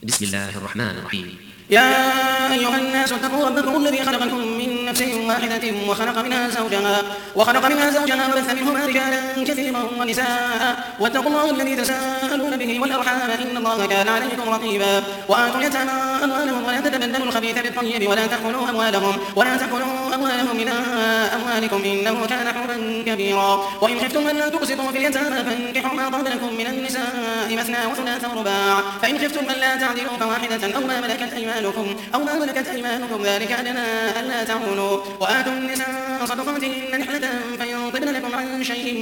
بسم الله الرحمن الرحيم. يا أيها الناس اتقوا ربكم الذي خلقكم من نفس واحدة وخلق منها زوجها وبث منهما رجالا كثيرا ونساء واتقوا الله الذي تساءلون به والأرحام إن الله كان عليكم رقيبا. وآتوا اليتامى أموالهم ولا تتبدلوا الخبيث بالطيب ولا تأكلوا أموالهم إلى أموالكم إنه كان حوبا كبيرا. وإن خفتم أن لا تقسطوا في اليتامى فانكحوا ما طاب لكم من النساء مثنى وثلاث ورباع فإن خفتم أن لا تعدلوا فواحدة أو ما ملكت أيمانكم ذلك أدنى ألا تعولوا. وآتوا النساء صدقاتهن نحلة فإن طبن لكم عن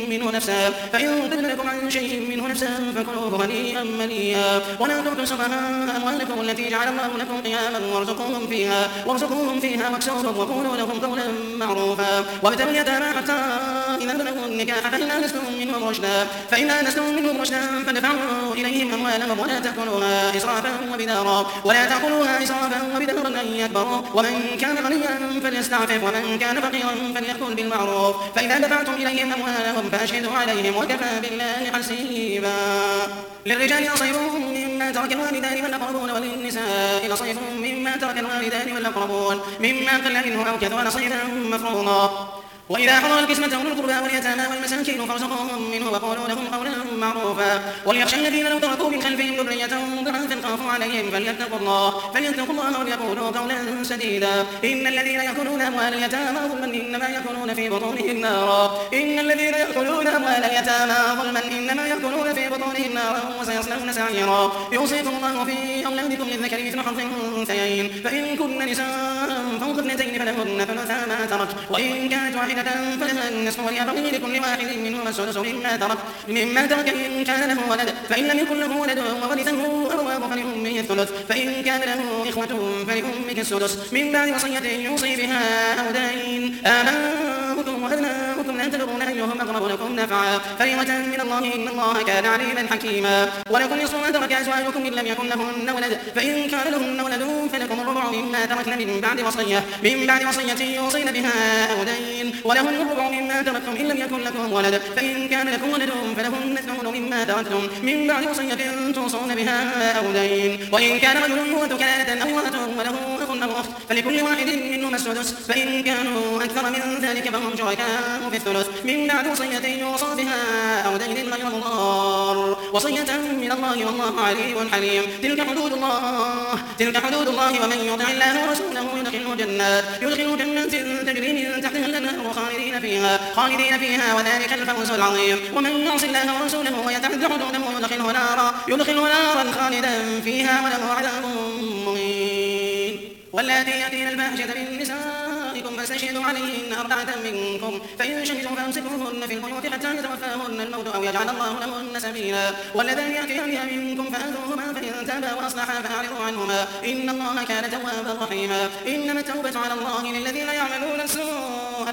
شيء منه نفسا فكلوه هنيئا مريئا. ولا تؤتوا السفهاء أموالكم التي جعل الله لكم قياما وارزقوهم فيها واكسوهم وقولوا لهم قولا معروفا. وابتلوا اليتامى حتى إذا بلغوا النكاح فإن آنستم منهم رشدا فادفعوا إليهم أموالهم ولا تأكلوها إسرافا وبدارا أن يكبروا. ومن كان غنيا فليستعفف ومن كان فقيرا فليأكل بالمعروف. فإذا دفعتم إليهم أموالهم فأشهدوا عليهم وكفى بالله حسيبا. للرجال نصيب مما ترك الوالدان والأقربون وللنساء نصيب مما ترك الوالدان والأقربون مما قل منه أو كثر نصيبا مفروضا. وإذا حضر القسمة أولو القربى واليتامى والمساكين فارزقوهم منه وقولوا لهم قولا معروفا. وليخشى الذين لو تركوا من خلفهم ذرية ضعافا خافوا عليهم فليتقوا الله وليقولوا قولا سديدا. إن الذين يأكلون أموال اليتامى ظلما إنما يأكلون في بطونهم نارا وسيصلون سعيرا. يوصيكم الله في أولادكم للذكر مثل حظ الأنثيين فإن كن نساء فوق اثنتين فلهن ثلثا ما ترك وإن كانت واحدة فلها النصف ولأبويه لكل واحد منهما السدس مما ترك إن كان له ولد فإن لم يكن له ولد وورثه أبواه فلأمه الثلث فإن كان له إخوة فلأمه السدس من بعد وصية يوصي بها أو دين. آباؤكم وأبناؤكم لا تدرون أيهم أقرب لكم نفعا فريضة من الله إن الله كان عليما حكيما. ولكم نصف ما ترك أزواجكم إن لم يكن لهن ولد فإن كان لهن ولد فلكم الربع مما تركن من بعد وصية يوصين بها أو دين. ولهن الربع مما تركتم إن لم يكن لكم ولد فإن كان لكم ولد فلهن الثمن مما تركتم من بعد وصية توصون بها أو دين. وإن كان رجل يورث كلالة أو امرأة وله أخ أو أخت فلكل واحد منهما السدس فإن كانوا أكثر من ذلك فهم شركاء في الثلث من بعد وصية يوصى بها أو دين غير مضار وصية من الله والله عليم حليم. تلك حدود الله ومن يطع الله ورسوله يدخله جنات تجري من تحتها الأنهار خالدين فيها وذلك الفوز العظيم. ومن يعص الله ورسوله ويتعد حدوده يدخله نارا خالدا فيها وله عذاب مهين. واللاتي يأتين الفاحشة من نسائكم فاستشهدوا عليهن 4 منكم فإن شهدوا فأمسكوهن في البيوت حتى يتوفاهن الموت أو يجعل الله لهن سبيلا. واللذان يأتيانها منكم فآذوهما فإن تابا وأصلحا فأعرضوا عنهما إن الله كان توابا رحيما. إنما التوبة على الله للذين يعملون السوء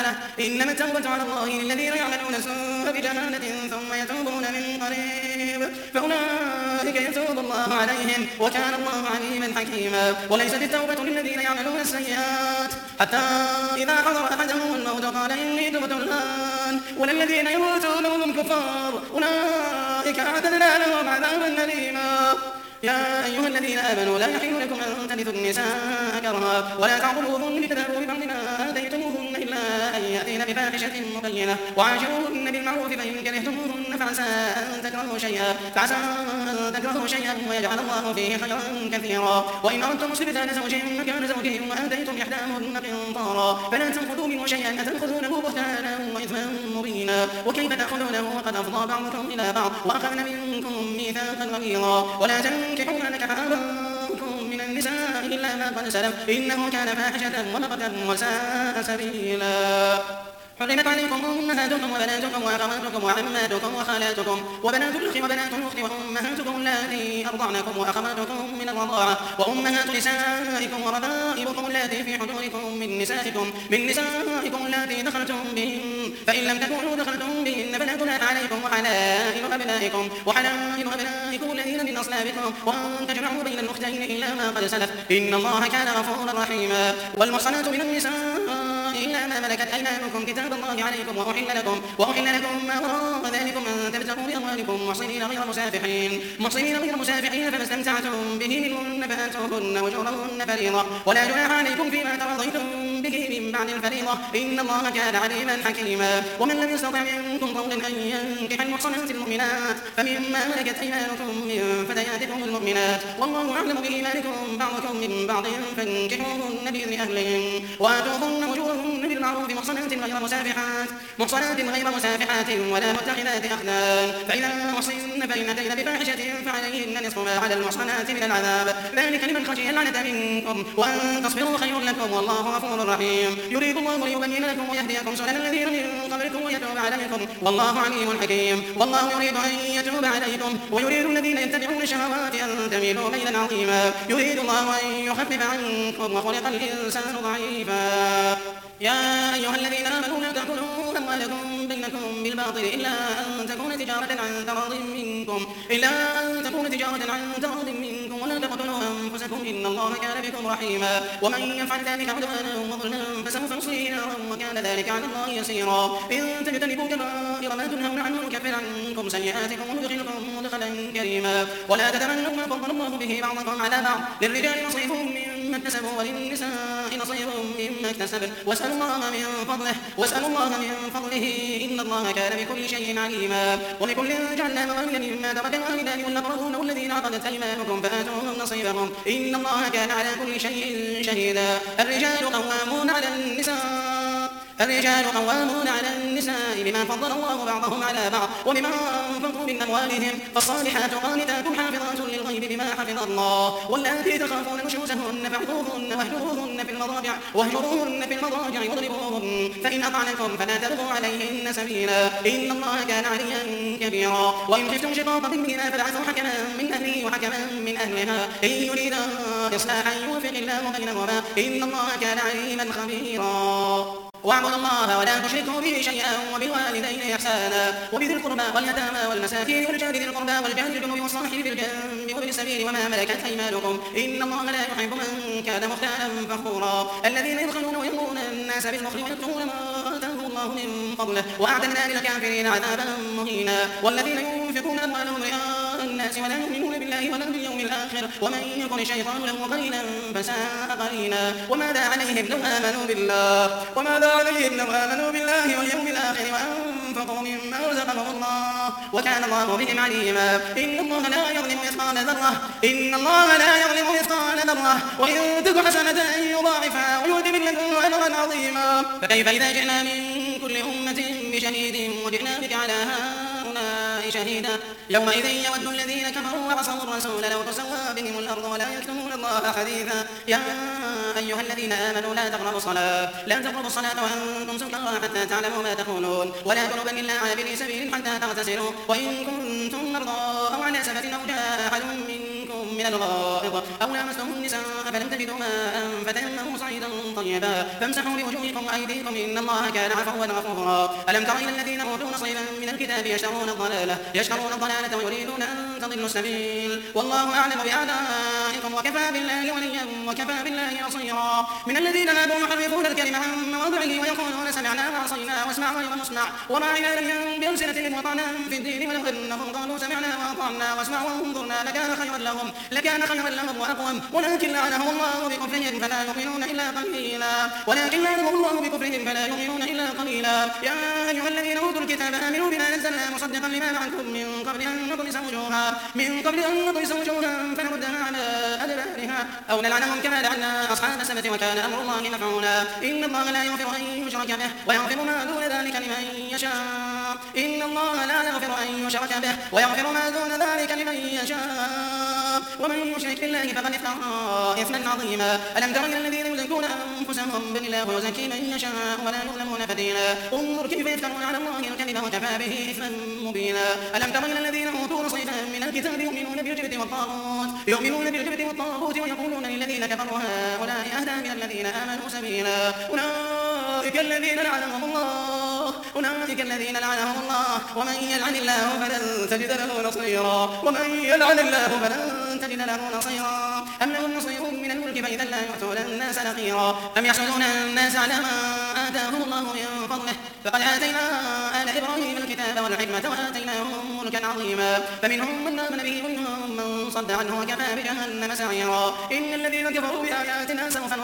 بجهالة ثم يتوبون من قريب فأولئك يتوب الله عليهم وكان الله عليما حكيما. وليست التوبة للذين يعملون السيئات حتى إذا حضر أحدهم الموت قال إني تبت الآن وللذين يموتون وهم كفار أولئك أعتدنا لهم عذابا أليما. يا أيها الذين آمنوا لا يحل لكم أن ترثوا النساء كرها ولا تعضلوهن لتذهبوا ببعض ما آتيتموهن إلا أن يأتين بفاحشة مبينة وعاشروهن بالمعروف فإن كرهتموهن فعسى أن تكرهوا شيئا ويجعل الله فيه خيرا كثيرا. وإن أردتم استبدال زوج مكان زوج وآتيتم إحداهن قنطارا فلا تأخذوا منه شيئا أتأخذونه بهتانا وإثما مبينا. وكيف تأخذونه وقد أفضى بعضكم إلى بعض وأخذن منكم ميثاقا غليظا. ولا تنكحوا ما نكح آباؤكم من النساء إلا ما قد سلف إنه كان فاحشة ومقتا وساء سبيلا. حرمت عليكم أمهاتكم وبناتكم وأخواتكم وعماتكم وخالاتكم وبنات الأخ وبنات الأخت وأمهاتكم اللاتي أرضعنكم وأخواتكم من الرضاعة وأمهات نسائكم وربائبكم اللاتي في حجوركم من نسائكم اللاتي دخلتم بهن فإن لم تكونوا دخلتم بهن فلا جناح عليكم وحلائل أبنائكم الذين من أصلابكم وأن تجمعوا بين الأختين إلا ما قد سلف إن الله كان غفورا رحيما. والمحصنات من النساء إلا إلا ما ملكت أيمانكم كتاب الله عليكم وأحل لكم ما وراء ذلكم أن تبتغوا بأموالكم محصنين غير مسافحين فما استمتعتم به منهن فآتوهن أجورهن فريضة ولا جناح عليكم فيما ترضيتم به من بعد الفريضة إن الله كان عليما حكيما. ومن لم يستطع منكم قولا أن ينكح المحصنات المؤمنات فمما ملكت أيمانكم من فتياتكم المؤمنات والله أعلم بإيمانكم بعضكم من بعض فانكحوهن بإذن أهلهن وآتوهن أجورهن بالمعروف محصنات غير مسافحات ولا متخذات أخدان فإذا أحصن فإن أتين بفاحشة فعليهن نصف ما على المحصنات من العذاب ذلك لمن خشي العنة منكم وأن تصبروا خير لكم والله غفور رحيم. يريد الله ليبين لكم ويهديكم سنن الذين من قبلكم ويتوب عليكم والله عليم حكيم. والله يريد أن يتوب عليكم ويريد الذين يتبعون الشهوات أن تميلوا ميلا عظيما. يريد الله أن يخفف عنكم وخلق الإنسان ضعيفا. يا أيها الذين آمنوا لا تأكلوا أموالكم بينكم بالباطل إلا أن تكون تجارة عن تراض منكم ولا تقتلوا أنفسكم إن الله كان بكم رحيما. ومن يفعل ذلك عدوانا وظلما فسوف نصليه نارا وكان ذلك على الله يسيرا. إن تجتنبوا كبائر ما تنهون عنه نكفر عنكم سيئاتكم وندخلكم مدخلا كريما. ولا تتمنوا ما فضل الله به بعضكم على بعض للرجال نصيب مما اكتسبوا وللنساء نصيب مما اكتسبن واسألوا الله من فضله إن الله كان بكل شيء عليما. ولكل جعلنا موالي مما ترك الوالدان والأقربون والذين عقدت أيمانكم فآتوهم نصيبهم إن الله كان على كل شيء شهيدا. الرجال قوامون على النساء بما فضل الله بعضهم على بعض وبما أنفقوا من أموالهم فالصالحات قانتات حافظات للغيب بما حفظ الله. واللاتي تخافون نشوزهن فاحذروهن واهجروهن في المضاجع واضربوهن فإن أطعنكم فلا تبغوا عليهن سبيلا إن الله كان عليا كبيرا. وإن خفتم شقاق بينهما فابعثوا حكما من أهله وحكما من أهلها إن يريدا إصلاحا يوفق الله بينهما إن الله كان عليما خبيرا. واعبدوا الله ولا تشركوا به شيئا وبالوالدين إحسانا وبذي القربى واليتامى والمساكين والجار ذي القربى والجار الجنوب والصاحب بالجنب وابن السبيل وما ملكت أيمانكم إن الله لا يحب من كان مختالا فخورا. الذين يبخلون ويأمرون الناس بالبخل ويكتمون ما آتاهم الله من فضله وأعتدنا للكافرين عذابا مهينا. والذين ينفقون أموالهم رئاء الناس ولا يؤمنون بالله ولا باليوم الآخر ومن يكن الشيطان له قرينا فساء قرينا. وماذا عليهم لو آمنوا بالله واليوم الآخر وأنفقوا مما رزقهم الله وكان الله بهم عليما. إن الله لا يظلم مثقال ذرة وإن تك حسنة يضاعفها ويؤتي من لدنه أجرا عظيما. فكيف إذا جئنا من كل أمة بشهيد وجئنا بك على هؤلاء شهيدا يومئذ يود الذين كفروا وعصوا الرسول لو تسوى بهم الأرض ولا يكتمون الله حديثا. يا أيها الذين آمنوا لا تقربوا الصلاة وأنتم سكارى حتى تعلموا ما تقولون ولا جنبا إلا عابري سبيل حتى تغتسلوا وإن كنتم مرضى أو على سفر أو جاء أحد منكم من الغائط أو لامستم النساء فلم تجدوا ماء فتيمموا صعيدا طيبا فامسحوا بوجوهكم وأيديكم إن الله كان عفوا غفورا. ألم تر إلى الذين أوتوا نصيبا من الكتاب يشترون الضلالة ويريدون أن تضلوا السبيل والله أعلم بأعدائكم وكفى بالله وليا وكفى بالله نصيرا. من الذين هادوا يحرفون الكلم عن مواضعه ويقولون سمعنا وعصينا واسمع غير مسمع وراعنا ليا بألسنتهم وطعنا في الدين ولو أنهم قالوا سمعنا وأطعنا واسمع وانظرنا لكان خيرا لهم وأقوم ولكن لعنهم الله بكفرهم فلا يؤمنون إلا قليلا. يا أيها الذين أوتوا الكتاب آمنوا بما نزلنا مصدقا لما معكم من قبل أن نطمس وجوها فنردها على أدبارها أو نلعنهم كما لعنا أصحاب السبت وكان أمر الله مفعولا. إن الله لا يغفر أن يشرك به ويغفر ما دون ذلك لمن يشاء ومن يشرك بالله فقد افترى إثما عظيما. ألم تر إلى الذين يزكون أنفسهم بل الله يزكي من يشاء ولا يظلمون فتيلا. انظر كيف يفترون على الله الكذب وكفى به إثما مبينا. ألم تر إلى الذين أوتوا نصيبا من الكتاب يؤمنون بالجبت والطاغوت ويقولون للذين كفروا هؤلاء أهدى من الذين آمنوا سبيلا. أولئك الذين لعنهم الله ومن يلعن الله فلن تجد له نصيرا. أم لهم نصيب من الملك فإذا لا يؤتون الناس نقيرا. أم يحسدون الناس على ما آتاهم الله من فضله فقد آتينا آل إبراهيم الكتاب والحكمة وآتيناهم ملكا عظيما فمنهم من آمن به ومنهم من صد عنه وكفى بجهنم سعيرا إن الذين كفروا بآياتنا سوف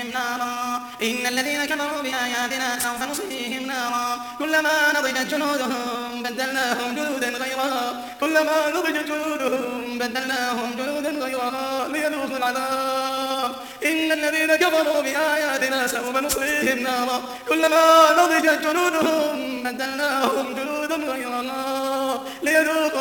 نصليهم نارا كلما نضجت جلودهم بدلناهم جلودا غيرها ليذوقوا العذاب إن الذين كفروا بآياتنا سوف نصليهم نارا كلما نضجت جلودهم بدلناهم جلودا غيرها ليذوقوا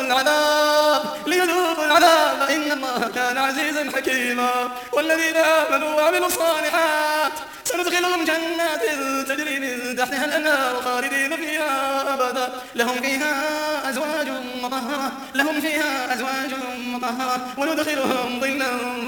العذاب إن الله كان عزيزا حكيما والذين آمنوا وعملوا الصالحات سندخلهم جنات تجري من تحتها الأنهار خالدين فيها أبدا لهم فيها أزواج مطهرة وندخلهم ظلا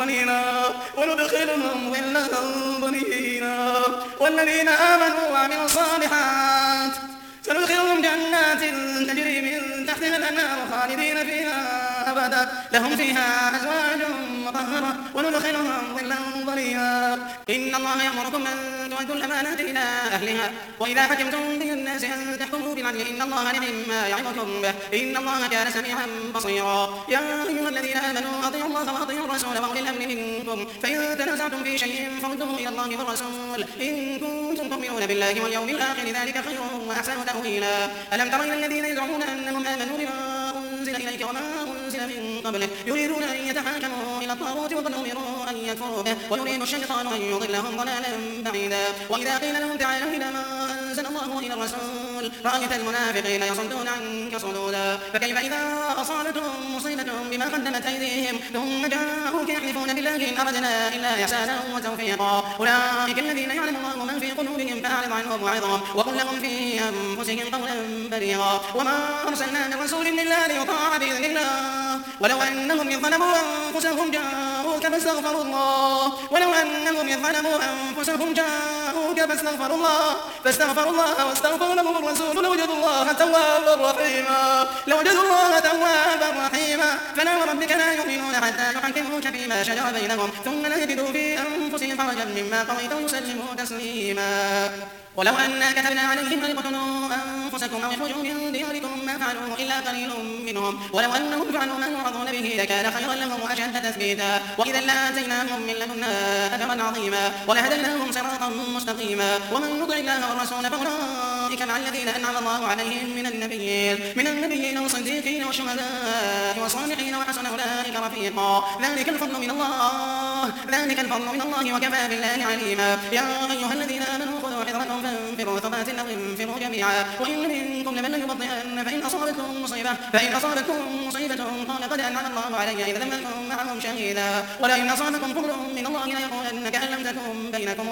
ظليلا والذين آمنوا وعملوا الصالحات سندخلهم جنات تجري من تحتها الأنهار خالدين فيها أبدا لهم فيها أزواج مطهرة وندخلهم ظلا ظليلا إن الله يأمركم أن تؤدوا الأمانات إلى أهلها وإذا حكمتم بين الناس أن تحكموا بالعدل إن الله نعم يعظكم به إن الله كان سميعا بصيرا يا أيها الذين آمنوا أطيعوا الله وأطيعوا الرسول وأولي الأمر منكم فإن تنازعتم في شيء فردوه إلى الله والرسول إن كنتم تؤمنون بالله واليوم الآخر ذلك خير وأحسن تأويلا ألم تر إلى الذين يزعمون أنهم آمنوا بما أنزل إليك وما أنزل من قبلك يريدون أن يتحاكموا إلى الطاغوت وقد أمروا أن يكفروا به ويريد الشيطان أن يضلهم ضلالا بعيدا وإذا قيل لهم تعالوا إلى ما أنزل الله وإلى الرسول رأيت المنافقين يصدون عنك صدودا فكيف إذا أصابتهم مصيبة بما قدمت أيديهم ثم جاءوك يحلفون بالله إن أردنا إلا إحسانا وتوفيقا أولئك الذين يعلم الله ما في قلوبهم فأعرض عنهم وعظهم وقل لهم في أنفسهم قولا بليغا وما أرسلنا من رسول إلا ليطاع بإذن الله ولو أنهم يظلموا أنفسهم جاءوك فاستغفروا الله واستغفر لهم الرسول لوجدوا الله توابا رحيما فلا وربك لا يؤمنون حتى يحكموك فيما شجر بينهم ثم لا يجدوا في أنفسهم حرجا مما قضيت ويسلموا تسليما ولو أنا كتبنا عليهم أن اقتلوا أنفسكم أو اخرجوا من دياركم ما فعلوه إلا قليل منهم ولو أنهم فعلوا ما يوعظون به لكان خيرا لهم وأشد تثبيتا وإذا لآتيناهم من لدنا أجرا عظيما ولهديناهم صراطا مستقيما ومن يطع الله والرسول فأولئك مع الذين أنعم الله عليهم من النبيين والصديقين والشهداء والصالحين وحسن أولئك رفيقا ذلك الفضل من الله وكفى بالله عليما يا أيها الذين آمنوا خذوا حذركم فانفروا ثبات أو انفروا جميعا وإن منكم لمن ليبطئن فإن أصابتكم مصيبة قال قد أنعم الله علي إذ لم أكن معهم شهيدا ولئن أصابكم فضل من الله ليقولن كأن لم تكن بينكم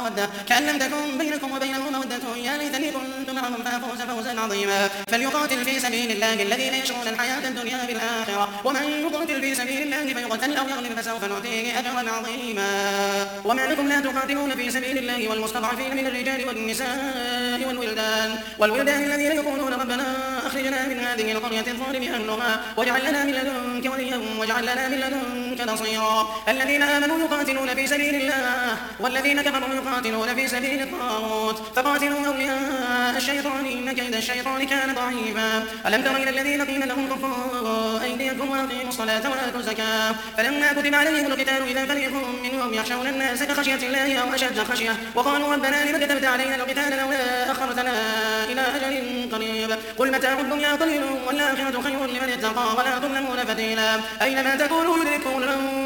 وبينه مودة يا ليتني كنت معهم فأفوز فوزا عظيما فليقاتل في سبيل الله الذين يشرون الحياة الدنيا بالآخرة ومن يقاتل في سبيل الله فيقتل أو يغلب فسوف نؤتيه أجرا عظيما وما لكم لا تقاتلون في سبيل الله والمستضعفين من الرجال والنساء والولدان الذين يقولون ربنا أخرجنا من هذه القرية الظالم أهلها واجعل لنا من لدنك وليا واجعل لنا من لدنك نصيرا الذين آمنوا يقاتلون في سبيل الله والذين كفروا يقاتلون في سبيل الطاغوت فقاتلوا أولياء الشيطان إن كيد الشيطان كان ضعيفا ألم تر إلى الذين قيل لهم كفوا أيديكم وأقيموا الصلاة وآتوا الزكاة فلما كتب عليهم القتال إذا فريق منهم يخشون الناس كخشية الله أو أشد خشية وقالوا ربنا لم كتبت علينا القتال لولا أخرتنا إلى أجل قريب قل متاع الدنيا قليل والآخرة خير لمن اتقى ولا تظلمون فتيلا أينما تكونوا يدرككم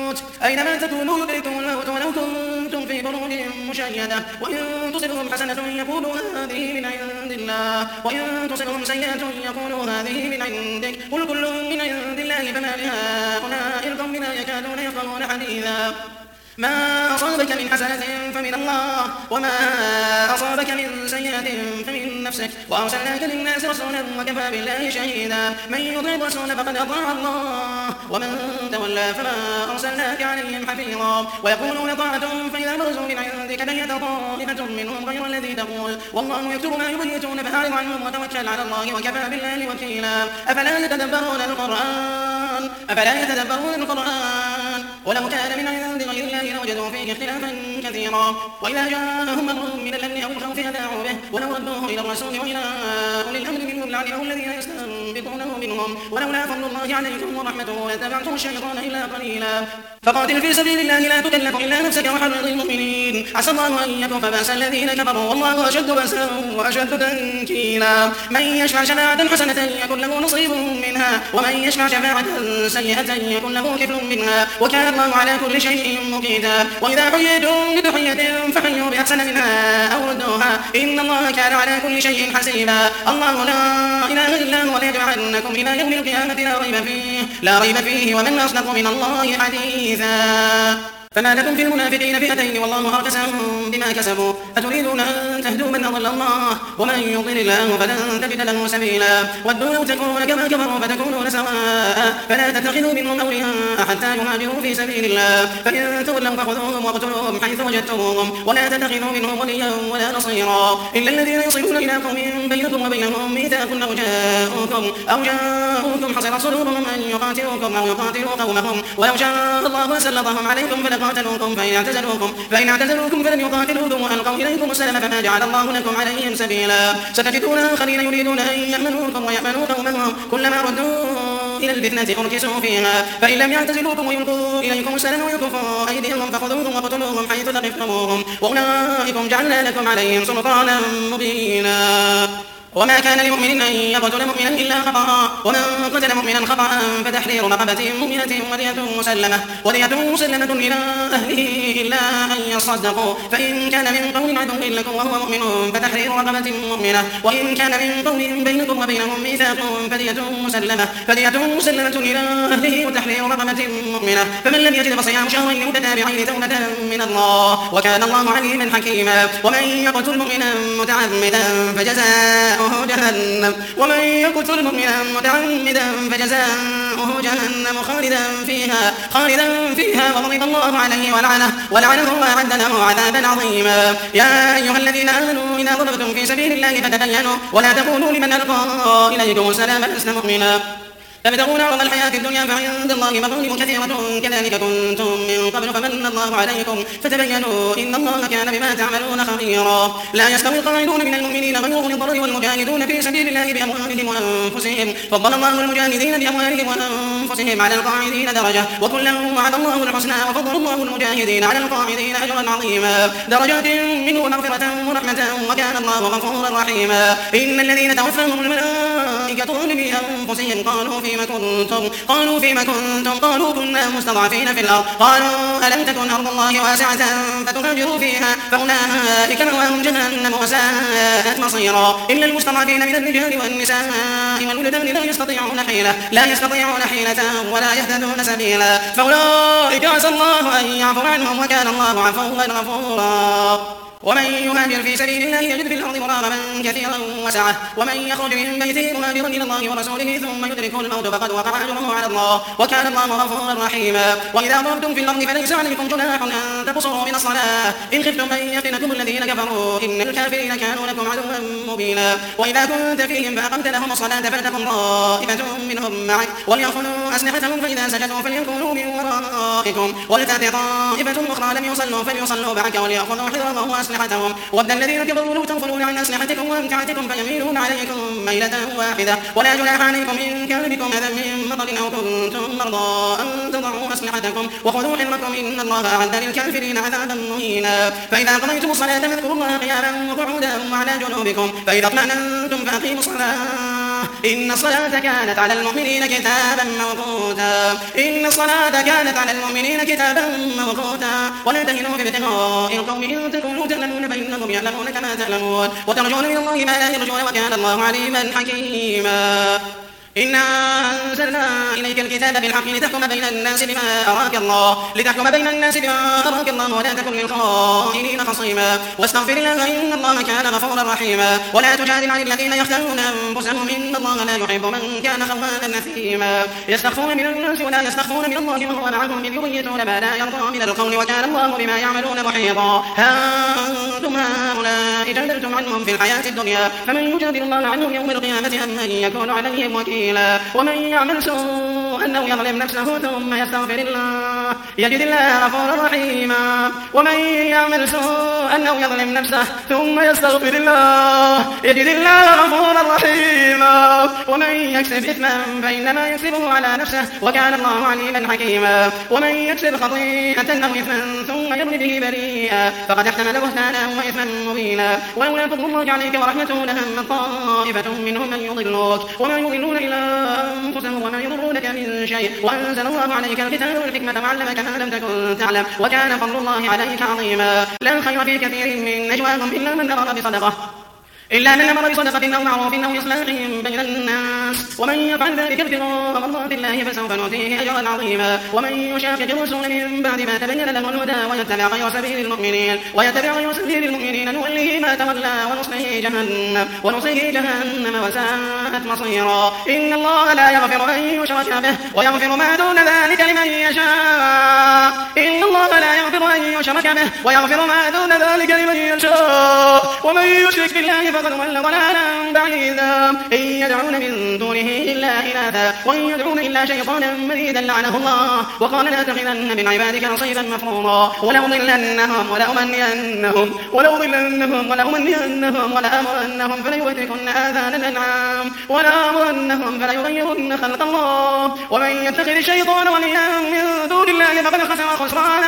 الموت ولو كنتم في بروج مشيدة وإن تصبهم حسنة يقولوا هذه من عند الله وإن تصبهم سيئة يقولوا هذه من عندك قل كل من عند الله فما لهؤلاء القوم لا يكادون يفقهون حديثا ما أصابك من حسنة فمن الله وما أصابك من سيئة فمن نفسك وأرسلناك للناس رسولا وكفى بالله شهيدا من يطع الرسول فقد أطاع الله ومن تولى فما أرسلناك عليهم حفيظا ويقولون طاعة فإذا برزوا من عندك بيت طائفة منهم غير الذي تقول والله يكتب ما يبيتون فأعرض عنهم وتوكل على الله وكفى بالله وكيلا أفلا يتدبرون القرآن ولو كان من عند غير الله لوجدوا فيه اختلافا كثيرا وإذا جاءهم أمر من الأمن أو الخوف أذاعوا به ولو ردوه إلى الرسول وإلى أولي الأمر منهم لعلمه الذين يستنبطونه منهم ولولا فضل الله عليكم ورحمته لاتبعتم الشيطان إلا قليلا فقاتل في سبيل الله لا تكلف إلا نفسك وحرض المؤمنين عسى الله أن يكف بأس الذين كفروا والله أشد بأسا وأشد تنكيلا من يشفع شفاعة حسنة يكن له نصيب منها ومن يشفع شفاعة سيئة يكن له كفل منها وكان الله على كل شيء مقيتا وإذا حييتم بتحية فحيوا بأحسن منها أو ردوها إن الله كان على كل شيء حسيبا الله لا إله إلا هو ليجعلنكم إلى يوم القيامة لا ريب فيه ومن أصدق من الله حديثا فما لكم في المنافقين فئتين والله أركسهم بما كسبوا أتريدون أن تهدوا من أضل الله ومن يضلل الله فلن تجد له سبيلا ودوا لو تكفرون كما كفروا فتكونون سواء فلا تتخذوا منهم أولياء حتى يهاجروا في سبيل الله فإن تولوا فخذوهم واقتلوهم حيث وجدتموهم ولا تتخذوا منهم وليا ولا نصيرا إلا الذين يصلون إلى قوم بينكم وبينهم ميثاق أو جاءوكم حصرت صدورهم أن يقاتلوكم أو يقاتلوا قومهم ولو شاء الله سلطهم عليكم فلقاتلوكم فإن اعتزلوكم فلم يقاتلوكم وألقوا إليكم السلام فما جعل الله لكم عليهم سبيلا ستجدون آخرين يريدون أن يأمنوكم ويأمنوا قومهم كلما ردوا إلى الفتنة أركسوا فيها فإن لم يعتزلوكم ويلقوا إليكم السلام ويكفوا أيديهم فخذوهم وقتلوهم حيث ثقفتموهم وأولئكم جعلنا لكم عليهم سلطانا مبينا وما كان لمؤمن أن يقتل مؤمنا إلا خطأ ومن قتل مؤمنا خطأ فتحرير رقبة مؤمنة ودية مسلمة إلى أهله إلا أن يصدقوا فإن كان من قوم عدو لكم وهو مؤمن فتحرير رقبة مؤمنة وإن كان من قوم بينكم وبينهم ميثاق فدية مسلمة إلى أهله وتحرير رقبة مؤمنة فمن لم يجد فصيام شهرين متتابعين توبة من الله وكان الله عليما حكيما ومن يقتل مؤمنا متعمدا فجزاؤه جهنم خالدا فيها وغضب الله عليه ولعنه وأعد له عذابا عظيما يا أيها الذين آمنوا إذا ضربتم في سبيل الله فتبينوا ولا تقولوا لمن ألقى إليكم السلام لست مؤمنا تبتغون عرض الحياة الدنيا فعند الله مغانم كثيرة كذلك كنتم من قبل فمن الله عليكم فتبينوا إن الله كان بما تعملون خبيرا لا يستوي القاعدون من المؤمنين غير أولي الضرر والمجاهدون في سبيل الله بأموالهم وأنفسهم فضل الله المجاهدين بأموالهم وأنفسهم على القاعدين درجة وكلا وعد الله الحسنى وفضل الله المجاهدين على القاعدين أجرا عظيما درجات منه ومغفرة ورحمة وكان الله غفورا رحيما إن الذين توفاهم الملائكة ظالمي أنفسهم قالوا فيما كنتم قالوا كنا مستضعفين في الأرض قالوا ألم تكن أرض الله واسعة فتهاجروا فيها فأولئك مأواهم جهنم وساءت مصيرا إلا المستضعفين من الرجال والنساء والولدان لا يستطيعون حيلة ولا يهتدون سبيلا فأولئك عسى الله أن يعفو عنهم وكان الله عفوا غفورا ومن يهاجر في سبيل الله يجد في الأرض مراغما كثيرا وسعة ومن يخرج من بيته مهاجرا إلى الله ورسوله ثم يدركه الموت فقد وقع أجره على الله وكان الله غفورا رحيما وإذا ضربتم في الأرض فليس عليكم جناح أن تقصروا من الصلاة إن خفتم أن يفتنكم الذين كفروا إن الكافرين كانوا لكم عدوا مبينا وإذا كنت فيهم فأقمت لهم الصلاة فلتقم طائفة منهم معك وليأخذوا أسلحتهم فإذا سجدوا فليكونوا من ورائكم ولتأتي طائفة أخرى لم يصلوا فليصلوا معك وليأخذوا حذرهم أسلحتهم ود الذين كفروا لو تغفلون عن أسلحتكم وأمتعتكم فيميلون عليكم ميلة واحدة ولا جناح عليكم إن كان بكم أذى من مطر أو كنتم مرضى أن تضعوا أسلحتكم وخذوا حذركم إن الله أعد للكافرين عذابا مهينا فإذا قضيتم الصلاة فاذكروا الله قياما وقعودا وعلى جنوبكم فإذا اطمأننتم فأقيموا الصلاة إن الصلاة كانت على المؤمنين كتابا موقوتا ولا تهنوا في ابتغاء القوم إن تكونوا تعلمون فإنهم يعلمون كما تعلمون وترجون من الله ما لا يرجون وكان الله عليما حكيما إنا أنزلنا إليك الكتاب بالحق لتحكم بين الناس بما أراك الله ولا تكن للخائنين خصيما واستغفر الله إن الله كان غفورا رحيما ولا تجادل عن الذين يختارون أنفسهم إن الله لا يحب من كان خوانا أثيما يستخفون من الناس ولا يستخفون من الله وهو معهم إذ يبيتون ما لا يرضى من القول وكان الله بما يعملون محيطا ها أنتم هؤلاء جادلتم عنهم في الحياة الدنيا فمن يجادل الله عنهم يوم القيامة أم من يكون عليهم وكيلا ومن يعمل سوءا أو يظلم نفسه ثم يستغفر الله يجد الله غفورا رحيما ومن يعمل سوءا أو يظلم نفسه ثم يستغفر الله يجد الله غفورا رحيما ومن يكسب إثما فإنما يكسبه على نفسه وكان الله عليما حكيما ومن يكسب خطيئة أو إثما ثم يرمي به بريئا فقد احتمل بهتانا وإثما مبينا ولولا فضل الله عليك ورحمته لهم طائفة منهم من يضلوك وما يضلون إلا أنفسهم وما يضرونك من شيء وأنزل الله عليك الكتاب والحكمة وعلمك ما لم تكن تعلم وكان فضل الله عليك عظيما لا خير في كثير من نجواهم إلا من أمر بصدقة أو معروف أو إصلاح بين الناس ومن يفعل ذلك ابتغاء مرضات الله فسوف نؤتيه أجرا عظيما ومن يشاقق الرسول من بعد ما تبين له الهدى ويتبع غير سبيل المؤمنين نوله ما تولى ونصله جهنم وساءت مصيرا إن الله لا يغفر أن يشرك به ويغفر ما دون ذلك لمن يشاء ومن يشرك بالله فقد ضل ضلالا بعيدا إن يدعون من دونه إلا إناثا وإن يدعون إلا شيطانا مريدا لعنه الله وقال لا تخذن من عبادك نصيبا مفروضا ولأضلنهم ولأمرنهم فليبتكن آذان الأنعام ولآمرنهم فليغيرن خلق الله ومن يتخذ الشيطان وليا من دون الله فقد خسر خسرانا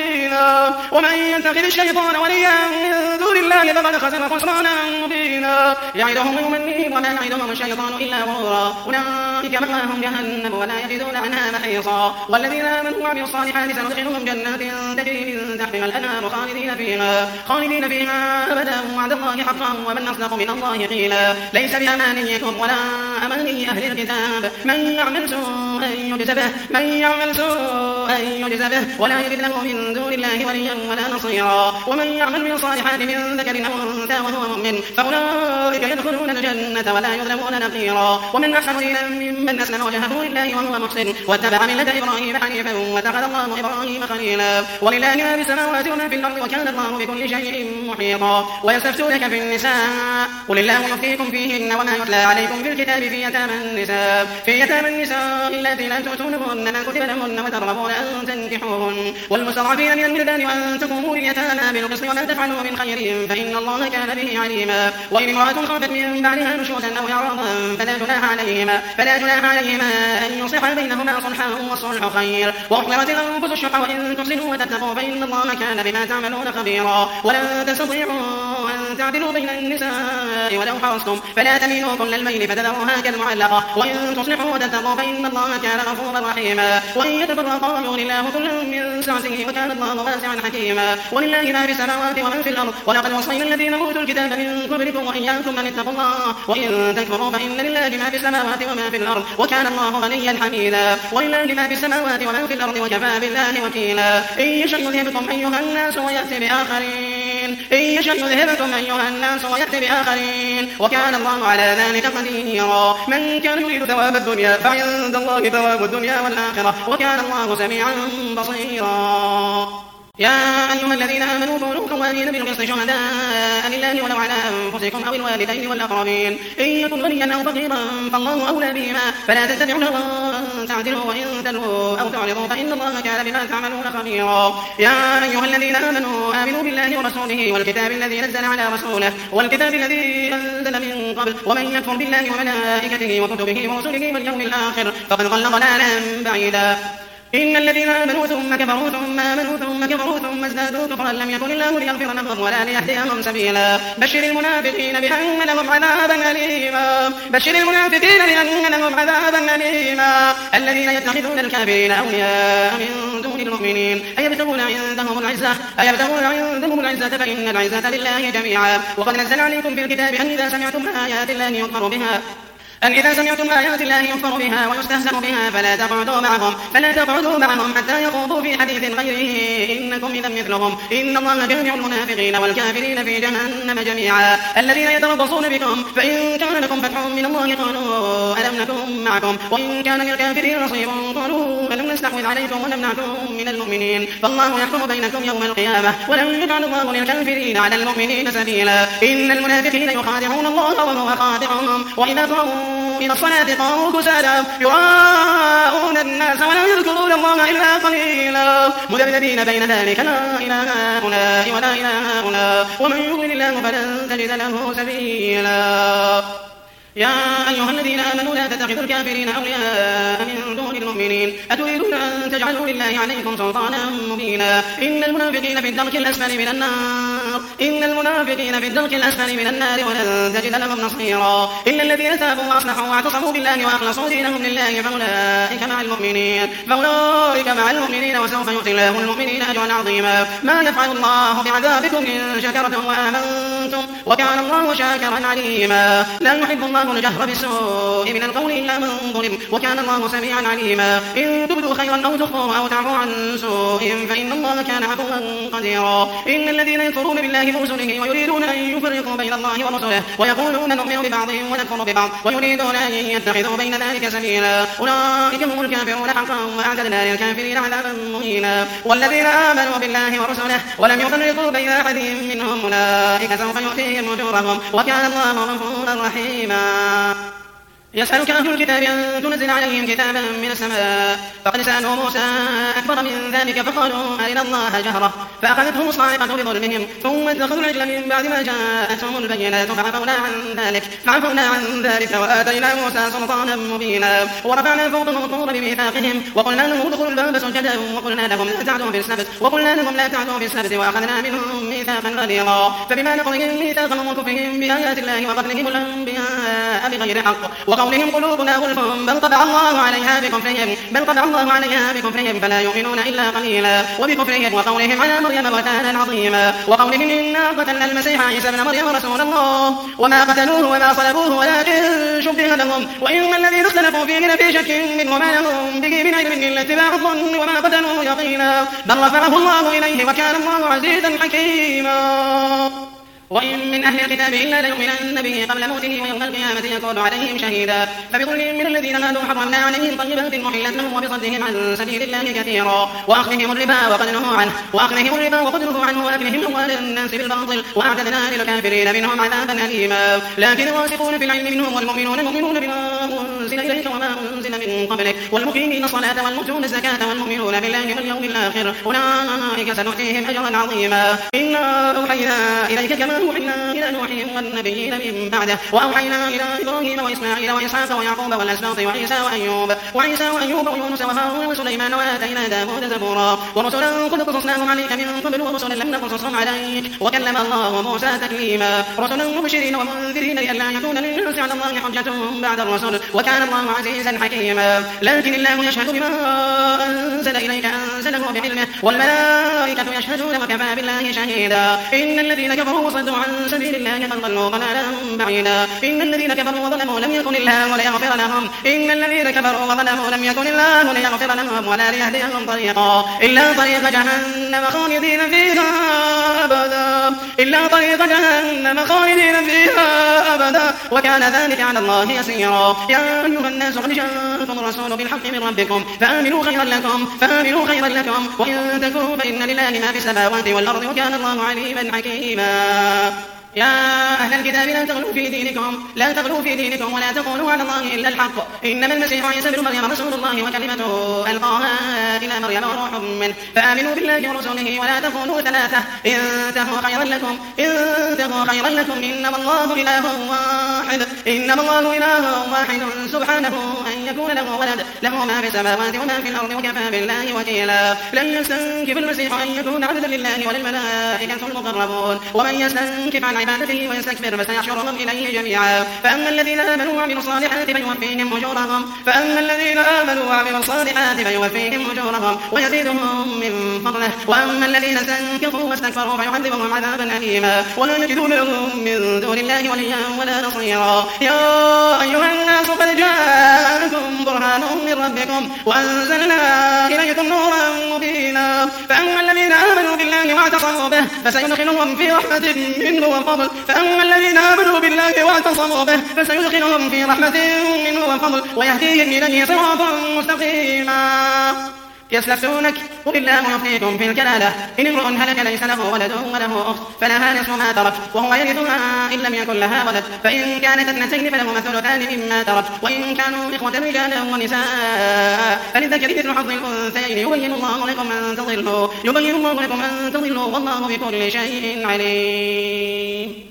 مبينا يعدهم ويمنيهم وما يعدهم الشيطان إلا غرورا أولئك مأواهم جهنم ولا يجدون عنها محيصا والذين آمنوا وعملوا الصالحات سندخلهم جنات تجري من تحتها الأنهار خالدين فيها أبدا وعد الله حقا ومن أصدق من الله قيلا ليس بأمانيكم ولا أماني أهل الكتاب من يعمل سوءا يجز به ولا يجد له من دون الله وليا ولا نصيرا ومن يعمل من الصالحات من ذكر أو أنثى وهو مؤمن فأولئك يدخلون الجنة ولا يظلمون نقيرا ومن أحسن دينا ممن أسلم وجهه لله وهو محسن واتبع ملة إبراهيم حنيفا واتخذ الله إبراهيم خليلا ولله ما في السماوات وما في الأرض وكان الله بكل شيء محيطا ويستفتونك في النساء قل الله يفتيكم فيهن وما يتلى عليكم في الكتاب في يتامى النساء اللاتي لا تؤتونهن ما كتب لهن وترغبون أن تنكحوهن والمستضعفين من الولدان وأن تقوموا لليتامى بالقسط وما تفعلوا من خير فإن الله كان به عليما وإن امرأة خافت من بعدها نشوزا أو إعراضا فلا جناح عليهما أن يصلحا بينهما صلحا والصلح خير وأحضرت الأنفس الشح وإن تحسنوا وتتقوا فإن الله كان بما تعملون خبيرا ولا تستطيعوا أن تعدلوا بين النساء ولو حرصتم فلا تميلوا كل الميل فتذروها كالمعلقة وإن تصلحوا وتتقوا فإن الله كان غفورا رحيما وإن يتفرقا يغني الله كلا من سعته وكان الله واسعا حكيما ولله ما في السماوات وما في الأرض ولقد وصينا الذين أوتوا الكتاب من قبلكم وإياكم أن اتقوا الله وإن تكفروا فإن لله ما في السماوات وما في الأرض وكان الله غنيا حميدا ولله ما في السماوات وما في الأرض وكفى بالله وكيلا إن يشأ يذهبكم أيها الناس ويأتي بآخرين وكان الله على ذلك قديرا من كان يريد ثواب الدنيا فعند الله ثواب الدنيا والآخرة وكان الله سميعا بصيرا يا أيها الذين آمنوا كونوا قوامين بالقسط شهداء لله ولو على أنفسكم أو الوالدين والأقربين إن يكن غنيا أو فقيرا فالله أولى بهما فلا تتبعوا الهوى أن تعدلوا وإن تلووا أو تعرضوا فإن الله كان بما تعملون خبيرا يا أيها الذين آمنوا بالله ورسوله والكتاب الذي نزل على رسوله والكتاب الذي أنزل من قبل ومن يكفر بالله وملائكته وكتبه ورسله واليوم الآخر فقد ضل ضلالا بعيدا إن الذين آمنوا ثم كفروا ثم ازدادوا كفرا لم يكن الله ليغفر لهم ولا ليهديهم سبيلا بشر المنافقين بأن لهم عذابا أليما الذين يتخذون الكافرين أولياء من دون المؤمنين أيبتغون عندهم العزة فإن العزة لله جميعا وقد نزل عليكم في الكتاب أن إذا سمعتم آيات الله يكفر بها ويستهزأ بها فلا تقعدوا معهم حتى يخوضوا في حديث غيره إنكم إذا مثلهم إن الله جامع المنافقين والكافرين في جهنم جميعا الذين يتربصون بكم فإن كان لكم فتح من الله قالوا ألم نكن معكم وإن كان للكافرين نصيب قالوا ألم نستحوذ عليكم ونمنعكم من المؤمنين فالله يحكم بينكم يوم القيامة ولن يجعل الله للكافرين على المؤمنين سبيلا إن المنافقين يخادعون الله وهو خادعهم وإذا قاموا إلى الصلاة قاموا كسالى يراءون الناس ولا يذكرون الله إلا قليلا مذبذبين بين ذلك لا إله هؤلاء ولا إله هؤلاء ومن يضلل الله فلن تجد له سبيلا يا أيها الذين آمنوا لا تتخذوا الكافرين أولياء من دون المؤمنين أتريدون أن تجعلوا لله عليكم سلطانا مبينا إن المنافقين في الدرك الأسفل من النار ولن تجد لهم نصيرا إلا الذين تابوا وأصلحوا واعتصموا بالله وأخلصوا دينهم لله فأولئك مع المؤمنين وسوف يؤتي الله المؤمنين أجرا عظيما ما يفعل الله بعذابكم إن شكرتم وآمنتم وكان الله شاكرا عليما لا يحب الله الجهر بالسوء من القول إلا من ظلم وكان الله سميعا عليما إن تبدوا خيرا أو تخفوه أو تعفوا عن سوء فإن الله كان عفوا قديرا إن الذين يكفرون بالله ورسله ويريدون أن يفرقوا بين الله ورسله ويقولون نؤمن ببعض ونكفر ببعض ويريدون أن يتخذوا بين ذلك سبيلا أولئك هم الكافرون حقا وأعتدنا للكافرين عذابا مهينا والذين آمنوا بالله ورسله ولم يفرقوا بين أحد منهم أولئك سوف يؤتيهم أجورهم وكان الله غفورا رحيما يسألك أهل الكتاب أن تنزل عليهم كتابا من السماء فقد سألوا موسى أكبر من ذلك فقالوا أرنا الله جهرة فأخذتهم الصاعقة بظلمهم ثم اتخذوا العجل من بعد ما جاءتهم البينات فعفونا عن ذلك وآتينا موسى سلطانا مبينا ورفعنا فوقهم الطور بميثاقهم وقلنا لهم ادخلوا الباب سجدا وقلنا لهم لا تعدوا في السبت وأخذنا منهم ميثاقا غليظا فبما نقضهم ميثاقهم وكفرهم بآيات الله وقتلهم الأنبياء بغير حق وقولهم قلوبنا غلف بل طبع الله عليها بكفرهم فلا يؤمنون إلا قليلا وبكفرهم وقولهم على مريم بهتانا عظيما وقولهم إنا قتلنا المسيح عيسى ابن مريم رسول الله وما قتلوه وما صلبوه ولكن شبه لهم وإن الذين اختلفوا فيه لفي شك منه ما لهم به من علم إلا اتباع الظن وما قتلوه يقينا بل رفعه الله إليه وكان الله عزيزا حكيما وإن من أهل الكتاب إلا ليؤمنن به قبل موته ويوم القيامة يكون عليهم شهيدا فبظلم من الذين هادوا حرمنا عليهم طيبات محلت لهم وبصدهم عن سبيل الله كثيرا وأخذهم الربا وقد نهوا عنه وأكلهم أموال الناس بالباطل وأعتدنا للكافرين منهم عذابا أليما لكن الراسخون في العلم منهم والمؤمنون بما أنزل إليك وما أنزل من قبلك والمقيمين الصلاة والمؤتون الزكاة والمؤمنون بالله واليوم الآخر أولئك سنؤتيهم أجرا عظيما إنا أوحينا إليك كما أوحينا إلى نوح والنبيين من بعده وأوحينا إلى إبراهيم وإسماعيل وإسحاق ويعقوب والأسباط وعيسى وأيوب ويونس وهارون وسليمان وآتينا داود زبورا ورسلا قد قصصناهم عليك من قبل ورسلا لم نقصصهم عليك وكلم الله موسى تكليما رسلا مبشرين ومنذرين لئلا يكون للناس على الله حجة بعد الرسل وكان الله عزيزا حكيما لكن الله يشهد بما أنزل إليك أنزله بعلمه والملائكة يشهدون وكفى بالله شهيدا إن الذين كفروا وصدوا عن سبيل الله قد ضلوا ضلالا بعيدا إن الذين كفروا وظلموا لم يكن الله ليغفر لهم ولا ليهديهم طريقا إلا طريق جهنم خالدين فيها أبدا وكان ذلك على الله يسيرا يا أيها الناس قد جاءكم الرسول بالحق من ربكم فآمنوا خيرا لكم وإن تكفروا فإن لله ما في السماوات والأرض وكان الله عليما حكيما يا أهل الكتاب لا تغلوا في دينكم ولا تقولوا على الله إلا الحق إنما المسيح عيسى ابن مريم رسول الله وكلمته ألقاها إلى مريم وروح منه فآمنوا بالله ورسوله ولا تقولوا ثلاثة انتهوا خيرا لكم إنما الله إله واحد سبحانه أن يكون له ولد له ما في السماوات وما في الأرض وكفى بالله وكيلا لن يستنكف المسيح أن يكون عبدا لله وللملائكة المقربون ومن يستنكف عن عبادته ويستكبر فسيحشرهم إليه جميعا فأما الذين آمنوا وعملوا الصالحات فيوفيهم أجورهم ويزيدهم من فضله وأما الذين استنكفوا واستكبروا فيعذبهم عذابا أليما ولا يجدون لهم من دون الله وليا ولا نصيرا يا أيها الناس قد جاءكم برهان من ربكم وأنزلنا إليكم نورا مبينا فأما الذين آمنوا بالله واعتصموا به فسيدخلهم في رحمة منه وفضل ويهديهم إليه صراطا مستقيما يستفتونك قل الله يفتيكم في الكلالة إن امرؤ هلك ليس له ولد وله أخت فلها نصف ما ترك وهو يرثها إن لم يكن لها ولد فإن كانت اثنتين فلهما الثلثان مما ترك وإن كانوا إخوة رجالا ونساء فللذكر مثل حظ الأنثيين يبين الله لكم أن تضلوا والله بكل شيء عليم.